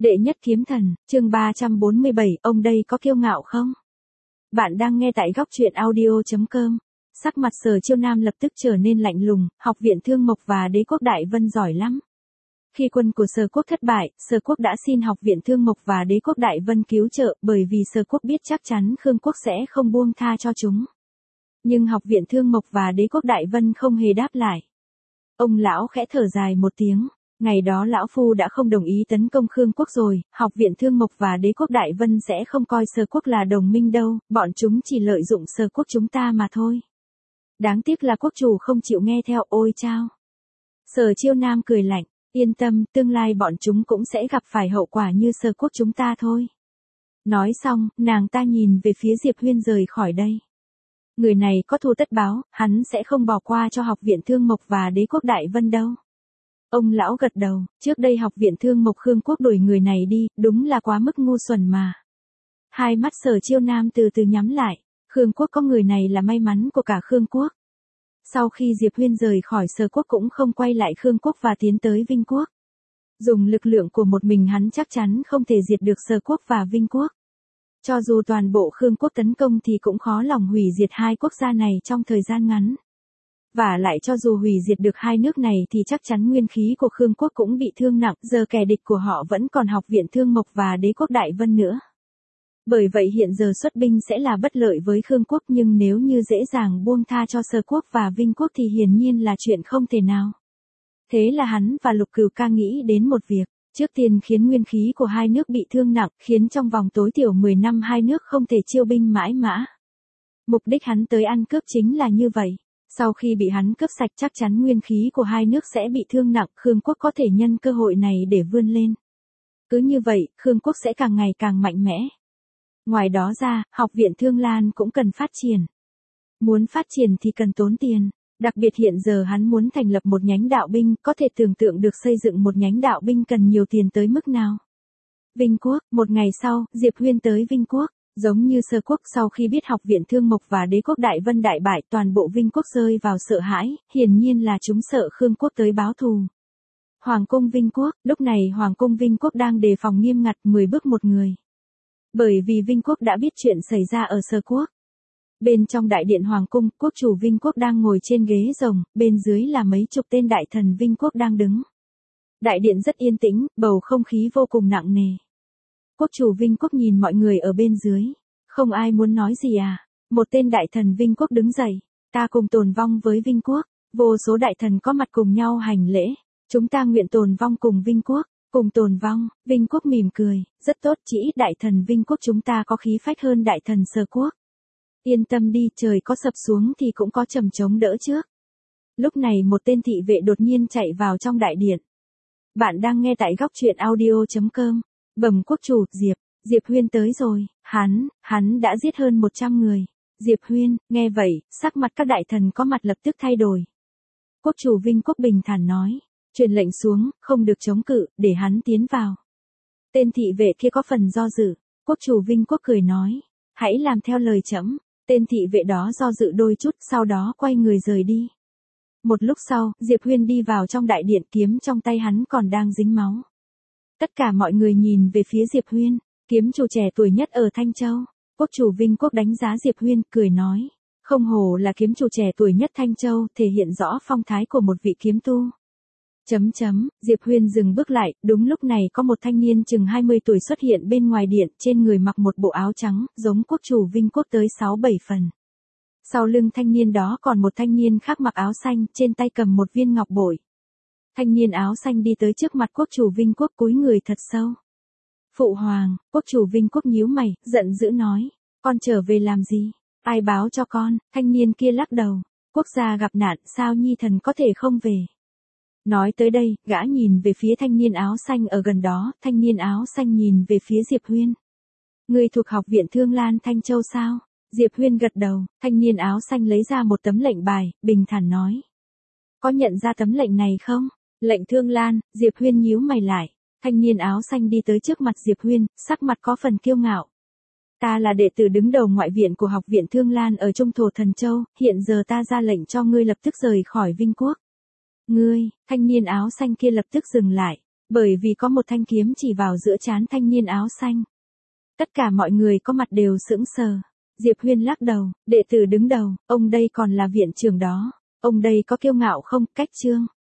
Đệ nhất kiếm thần, chương 347, ông đây có kiêu ngạo không? Bạn đang nghe tại góc truyện audio.com. Sắc mặt Sở Chiêu Nam lập tức trở nên lạnh lùng, học viện Thương Mộc và Đế quốc Đại Vân giỏi lắm. Khi quân của Sở quốc thất bại, Sở quốc đã xin học viện Thương Mộc và Đế quốc Đại Vân cứu trợ bởi vì Sở quốc biết chắc chắn Khương quốc sẽ không buông tha cho chúng. Nhưng học viện Thương Mộc và Đế quốc Đại Vân không hề đáp lại. Ông lão khẽ thở dài một tiếng. Ngày đó lão phu đã không đồng ý tấn công Khương quốc rồi, học viện Thương Mộc và Đế quốc Đại Vân sẽ không coi Sở quốc là đồng minh đâu, bọn chúng chỉ lợi dụng Sở quốc chúng ta mà thôi. Đáng tiếc là quốc chủ không chịu nghe theo, ôi chao. Sở Chiêu Nam cười lạnh, yên tâm, tương lai bọn chúng cũng sẽ gặp phải hậu quả như Sở quốc chúng ta thôi. Nói xong, nàng ta nhìn về phía Diệp Huyên rời khỏi đây. Người này có thù tất báo, hắn sẽ không bỏ qua cho học viện Thương Mộc và Đế quốc Đại Vân đâu. Ông lão gật đầu, trước đây học viện Thương Mộc Khương quốc đuổi người này đi, đúng là quá mức ngu xuẩn mà. Hai mắt Sở Chiêu Nam từ từ nhắm lại, Khương quốc có người này là may mắn của cả Khương quốc. Sau khi Diệp Huyên rời khỏi Sở quốc cũng không quay lại Khương quốc và tiến tới Vinh quốc. Dùng lực lượng của một mình hắn chắc chắn không thể diệt được Sở quốc và Vinh quốc. Cho dù toàn bộ Khương quốc tấn công thì cũng khó lòng hủy diệt hai quốc gia này trong thời gian ngắn. Và lại cho dù hủy diệt được hai nước này thì chắc chắn nguyên khí của Khương quốc cũng bị thương nặng, giờ kẻ địch của họ vẫn còn học viện Thương Mộc và Đế quốc Đại Vân nữa. Bởi vậy hiện giờ xuất binh sẽ là bất lợi với Khương quốc, nhưng nếu như dễ dàng buông tha cho Sở quốc và Vinh quốc thì hiển nhiên là chuyện không thể nào. Thế là hắn và Lục Cửu Ca nghĩ đến một việc, trước tiên khiến nguyên khí của hai nước bị thương nặng, khiến trong vòng tối thiểu 10 năm hai nước không thể chiêu binh mãi mã. Mục đích hắn tới ăn cướp chính là như vậy. Sau khi bị hắn cướp sạch chắc chắn nguyên khí của hai nước sẽ bị thương nặng, Khương quốc có thể nhân cơ hội này để vươn lên. Cứ như vậy, Khương quốc sẽ càng ngày càng mạnh mẽ. Ngoài đó ra, học viện Thương Lan cũng cần phát triển. Muốn phát triển thì cần tốn tiền. Đặc biệt hiện giờ hắn muốn thành lập một nhánh đạo binh, có thể tưởng tượng được xây dựng một nhánh đạo binh cần nhiều tiền tới mức nào. Vinh quốc, một ngày sau, Diệp Huyên tới Vinh quốc. Giống như Sở quốc, sau khi biết học viện Thương Mộc và Đế quốc Đại Vân đại bại, toàn bộ Vinh quốc rơi vào sợ hãi, hiển nhiên là chúng sợ Khương quốc tới báo thù. Hoàng cung Vinh quốc, lúc này Hoàng cung Vinh quốc đang đề phòng nghiêm ngặt, 10 bước một người. Bởi vì Vinh quốc đã biết chuyện xảy ra ở Sở quốc. Bên trong đại điện Hoàng cung, quốc chủ Vinh quốc đang ngồi trên ghế rồng, bên dưới là mấy chục tên đại thần Vinh quốc đang đứng. Đại điện rất yên tĩnh, bầu không khí vô cùng nặng nề. Quốc chủ Vinh quốc nhìn mọi người ở bên dưới. Không ai muốn nói gì à? Một tên đại thần Vinh quốc đứng dậy. Ta cùng tồn vong với Vinh quốc. Vô số đại thần có mặt cùng nhau hành lễ. Chúng ta nguyện tồn vong cùng Vinh quốc. Cùng tồn vong. Vinh quốc mỉm cười. Rất tốt, chỉ ít đại thần Vinh quốc chúng ta có khí phách hơn đại thần Sở quốc. Yên tâm đi, trời có sập xuống thì cũng có trầm chống đỡ trước. Lúc này một tên thị vệ đột nhiên chạy vào trong đại điện. Bạn đang nghe tại góc truyện audio.com. Bẩm quốc chủ, Diệp Huyên tới rồi, hắn đã giết hơn 100 người. Diệp Huyên, nghe vậy, sắc mặt các đại thần có mặt lập tức thay đổi. Quốc chủ Vinh quốc bình thản nói, truyền lệnh xuống, không được chống cự, để hắn tiến vào. Tên thị vệ kia có phần do dự, quốc chủ Vinh quốc cười nói, hãy làm theo lời trẫm. Tên thị vệ đó do dự đôi chút, sau đó quay người rời đi. Một lúc sau, Diệp Huyên đi vào trong đại điện, kiếm trong tay hắn còn đang dính máu. Tất cả mọi người nhìn về phía Diệp Huyên, kiếm chủ trẻ tuổi nhất ở Thanh Châu. Quốc chủ Vinh quốc đánh giá Diệp Huyên, cười nói, không hổ là kiếm chủ trẻ tuổi nhất Thanh Châu, thể hiện rõ phong thái của một vị kiếm tu. Diệp Huyên dừng bước lại, đúng lúc này có một thanh niên chừng 20 tuổi xuất hiện bên ngoài điện, trên người mặc một bộ áo trắng, giống quốc chủ Vinh quốc tới 6-7 phần. Sau lưng thanh niên đó còn một thanh niên khác mặc áo xanh, trên tay cầm một viên ngọc bội. Thanh niên áo xanh đi tới trước mặt quốc chủ Vinh quốc cúi người thật sâu. Phụ hoàng, quốc chủ Vinh quốc nhíu mày, giận dữ nói, con trở về làm gì? Ai báo cho con? Thanh niên kia lắc đầu, quốc gia gặp nạn, sao nhi thần có thể không về? Nói tới đây, gã nhìn về phía thanh niên áo xanh ở gần đó, thanh niên áo xanh nhìn về phía Diệp Huyên. Người thuộc học viện Thương Lan Thanh Châu sao? Diệp Huyên gật đầu, thanh niên áo xanh lấy ra một tấm lệnh bài, bình thản nói. Có nhận ra tấm lệnh này không? Lệnh Thương Lan, Diệp Huyên nhíu mày lại. Thanh niên áo xanh đi tới trước mặt Diệp Huyên, sắc mặt có phần kiêu ngạo. Ta là đệ tử đứng đầu ngoại viện của học viện Thương Lan ở Trung Thổ Thần Châu, hiện giờ ta ra lệnh cho ngươi lập tức rời khỏi Vinh quốc. Ngươi, thanh niên áo xanh kia lập tức dừng lại. Bởi vì có một thanh kiếm chỉ vào giữa trán thanh niên áo xanh. Tất cả mọi người có mặt đều sững sờ. Diệp Huyên lắc đầu, đệ tử đứng đầu, ông đây còn là viện trưởng đó. Ông đây có kiêu ngạo không, cách trương.